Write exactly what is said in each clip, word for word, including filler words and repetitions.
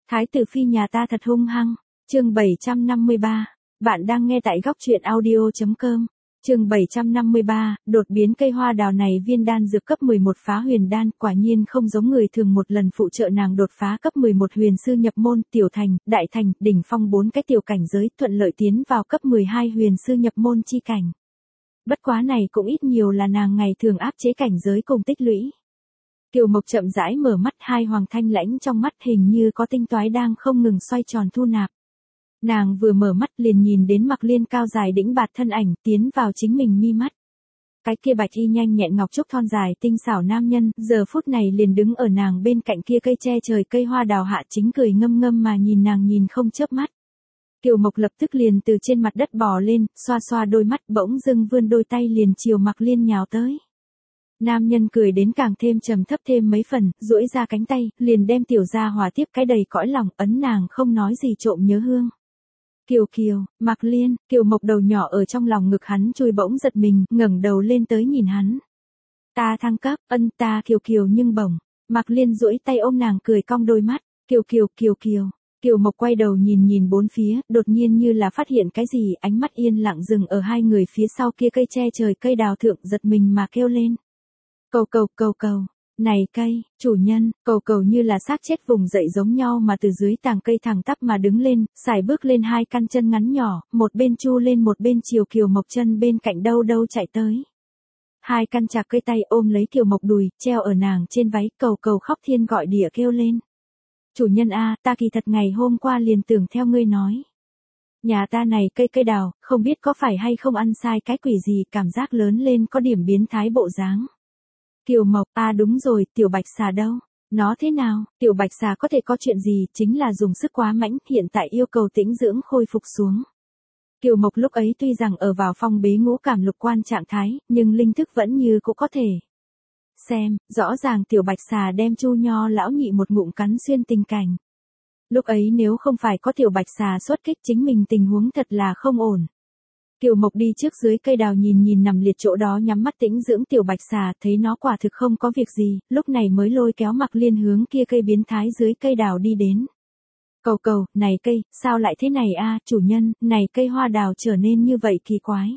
Thái tử phi nhà ta thật hung hăng. Chương bảy trăm năm mươi ba. Bạn đang nghe tại góc truyện audio chấm com. Chương bảy trăm năm mươi ba, đột biến cây hoa đào này viên đan dược cấp mười một phá huyền đan, quả nhiên không giống người thường một lần phụ trợ nàng đột phá cấp mười một huyền sư nhập môn, tiểu thành, đại thành, đỉnh phong bốn cái tiểu cảnh giới, thuận lợi tiến vào cấp mười hai huyền sư nhập môn chi cảnh. Bất quá này cũng ít nhiều là nàng ngày thường áp chế cảnh giới cùng tích lũy. Kiều Mộc chậm rãi mở mắt, hai hoàng thanh lãnh trong mắt hình như có tinh toái đang không ngừng xoay tròn thu nạp. Nàng vừa mở mắt liền nhìn đến Mặc Liên cao dài đĩnh bạt thân ảnh tiến vào chính mình mi mắt. Cái kia bạch y nhanh nhẹn ngọc trúc thon dài tinh xảo nam nhân, giờ phút này liền đứng ở nàng bên cạnh kia cây che trời cây hoa đào hạ, chính cười ngâm ngâm mà nhìn nàng nhìn không chớp mắt. Kiều Mộc lập tức liền từ trên mặt đất bò lên, xoa xoa đôi mắt, bỗng dưng vươn đôi tay liền chiều Mặc Liên nhào tới. Nam nhân cười đến càng thêm trầm thấp thêm mấy phần, duỗi ra cánh tay, liền đem tiểu gia hỏa tiếp cái đầy cõi lòng, ấn nàng không nói gì trộm nhớ hương. Kiều Kiều, Mặc Liên, Kiều Mộc đầu nhỏ ở trong lòng ngực hắn chui bỗng giật mình, ngẩng đầu lên tới nhìn hắn. Ta thăng cấp, ân ta Kiều Kiều nhưng bổng. Mặc Liên duỗi tay ôm nàng cười cong đôi mắt, Kiều Kiều Kiều Kiều. Kiều Mộc quay đầu nhìn nhìn bốn phía, đột nhiên như là phát hiện cái gì, ánh mắt yên lặng dừng ở hai người phía sau kia cây che trời cây đào thượng, giật mình mà kêu lên. Cầu cầu cầu cầu, này cây, chủ nhân, cầu cầu như là xác chết vùng dậy giống nhau mà từ dưới tàng cây thẳng tắp mà đứng lên, xài bước lên hai căn chân ngắn nhỏ, một bên chu lên một bên chiều Kiều Mộc chân bên cạnh đâu đâu chạy tới. Hai căn chạc cây tay ôm lấy Kiều Mộc đùi, treo ở nàng trên váy, cầu cầu khóc thiên gọi địa kêu lên. Chủ nhân a, ta kỳ thật ngày hôm qua liền tưởng theo ngươi nói. Nhà ta này cây cây đào, không biết có phải hay không ăn sai cái quỷ gì, cảm giác lớn lên có điểm biến thái bộ dáng. Kiều Mộc, à đúng rồi, tiểu bạch xà đâu? Nó thế nào? Tiểu bạch xà có thể có chuyện gì, chính là dùng sức quá mãnh, hiện tại yêu cầu tĩnh dưỡng khôi phục xuống. Kiều Mộc lúc ấy tuy rằng ở vào phong bế ngũ cảm lục quan trạng thái, nhưng linh thức vẫn như cũng có thể. Xem, rõ ràng tiểu bạch xà đem Chu Nho lão nhị một ngụm cắn xuyên tình cảnh. Lúc ấy nếu không phải có tiểu bạch xà xuất kích, chính mình tình huống thật là không ổn. Kiều Mộc đi trước dưới cây đào nhìn nhìn nằm liệt chỗ đó nhắm mắt tĩnh dưỡng tiểu bạch xà, thấy nó quả thực không có việc gì, lúc này mới lôi kéo Mặc Liên hướng kia cây biến thái dưới cây đào đi đến. Cầu cầu, này cây, sao lại thế này a, chủ nhân, này cây hoa đào trở nên như vậy kỳ quái.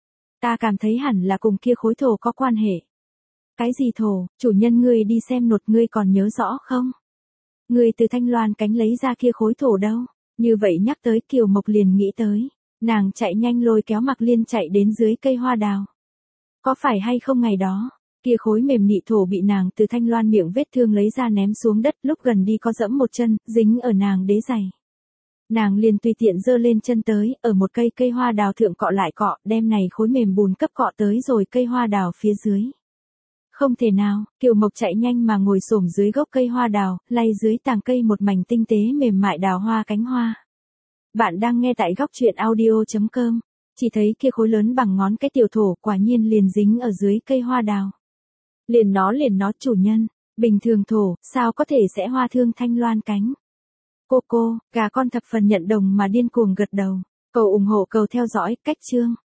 Ta cảm thấy hẳn là cùng kia khối thổ có quan hệ. Cái gì thổ, chủ nhân ngươi đi xem nột, ngươi còn nhớ rõ không? Ngươi từ Thanh Loan cánh lấy ra kia khối thổ đâu? Như vậy nhắc tới Kiều Mộc liền nghĩ tới. Nàng chạy nhanh lôi kéo Mặc Liên chạy đến dưới cây hoa đào. Có phải hay không ngày đó, kia khối mềm nị thổ bị nàng từ Thanh Loan miệng vết thương lấy ra ném xuống đất, lúc gần đi có dẫm một chân, dính ở nàng đế giày. Nàng liền tùy tiện giơ lên chân tới, ở một cây cây hoa đào thượng cọ lại cọ, đem này khối mềm bùn cấp cọ tới rồi cây hoa đào phía dưới. Không thể nào, Kiều Mộc chạy nhanh mà ngồi xổm dưới gốc cây hoa đào, lay dưới tàng cây một mảnh tinh tế mềm mại đào hoa cánh hoa. Bạn đang nghe tại góc truyện audio chấm com. Chỉ thấy kia khối lớn bằng ngón cái tiểu thổ quả nhiên liền dính ở dưới cây hoa đào. Liền nó liền nó chủ nhân, bình thường thổ, sao có thể sẽ hoa thương Thanh Loan cánh. Cô cô, gà con thập phần nhận đồng mà điên cuồng gật đầu. Cầu ủng hộ cầu theo dõi, cách chương.